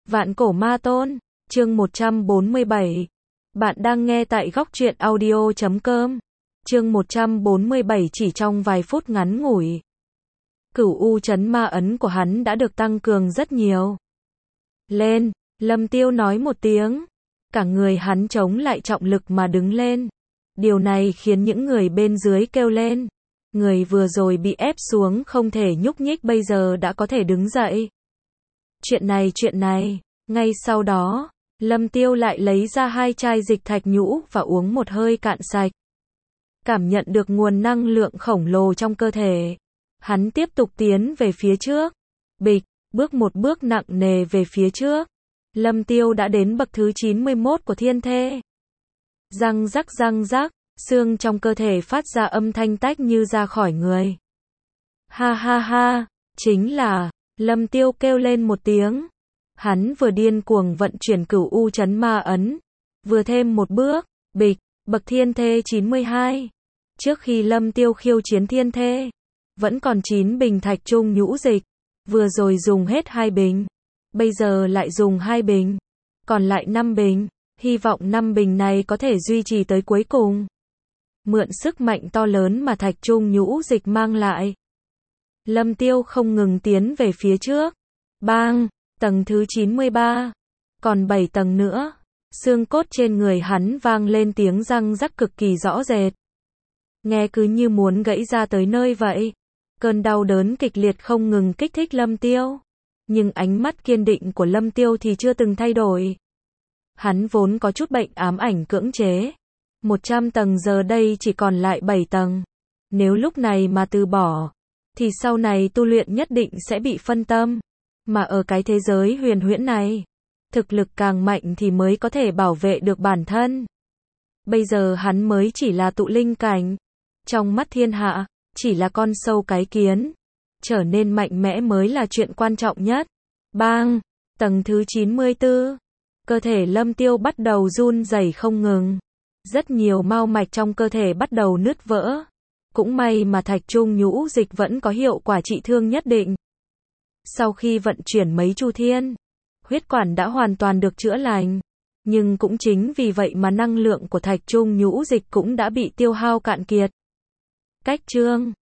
Vạn cổ ma tôn, chương 147. Bạn đang nghe tại góc truyện audio.com. Chương 147 chỉ trong vài phút ngắn ngủi. Cửu u chấn ma ấn của hắn đã được tăng cường rất nhiều. Lên, Lâm Tiêu nói một tiếng. Cả người hắn chống lại trọng lực mà đứng lên. Điều này khiến những người bên dưới kêu lên. Người vừa rồi bị ép xuống không thể nhúc nhích bây giờ đã có thể đứng dậy. Chuyện này, ngay sau đó, Lâm Tiêu lại lấy ra 2 chai dịch thạch nhũ và uống một hơi cạn sạch. Cảm nhận được nguồn năng lượng khổng lồ trong cơ thể. Hắn tiếp tục tiến về phía trước. Bịch, bước một bước nặng nề về phía trước. Lâm Tiêu đã đến bậc thứ 91 của thiên thê. Răng rắc, xương trong cơ thể phát ra âm thanh tách như ra khỏi người. Ha ha ha, chính là, Lâm Tiêu kêu lên một tiếng. Hắn vừa điên cuồng vận chuyển cửu u chấn ma ấn, vừa thêm một bước, bịch, bậc thiên thê 92. Trước khi Lâm Tiêu khiêu chiến thiên thê, vẫn còn 9 bình thạch trung nhũ dịch, vừa rồi dùng hết 2 bình, bây giờ lại dùng 2 bình, còn lại 5 bình, hy vọng 5 bình này có thể duy trì tới cuối cùng. Mượn sức mạnh to lớn mà thạch trung nhũ dịch mang lại. Lâm Tiêu không ngừng tiến về phía trước. Bang, tầng thứ 93. Còn 7 tầng nữa. Xương cốt trên người hắn vang lên tiếng răng rắc cực kỳ rõ rệt. Nghe cứ như muốn gãy ra tới nơi vậy. Cơn đau đớn kịch liệt không ngừng kích thích Lâm Tiêu. Nhưng ánh mắt kiên định của Lâm Tiêu thì chưa từng thay đổi. Hắn vốn có chút bệnh ám ảnh cưỡng chế. 100 tầng giờ đây chỉ còn lại 7 tầng. Nếu lúc này mà từ bỏ, thì sau này tu luyện nhất định sẽ bị phân tâm. Mà ở cái thế giới huyền huyễn này, thực lực càng mạnh thì mới có thể bảo vệ được bản thân. Bây giờ hắn mới chỉ là tụ linh cảnh. Trong mắt thiên hạ, chỉ là con sâu cái kiến. Trở nên mạnh mẽ mới là chuyện quan trọng nhất. Bang! Tầng thứ 94. Cơ thể Lâm Tiêu bắt đầu run rẩy không ngừng. Rất nhiều mao mạch trong cơ thể bắt đầu nứt vỡ. Cũng may mà thạch trung nhũ dịch vẫn có hiệu quả trị thương nhất định. Sau khi vận chuyển mấy chu thiên, huyết quản đã hoàn toàn được chữa lành. Nhưng cũng chính vì vậy mà năng lượng của thạch trung nhũ dịch cũng đã bị tiêu hao cạn kiệt. Cách chương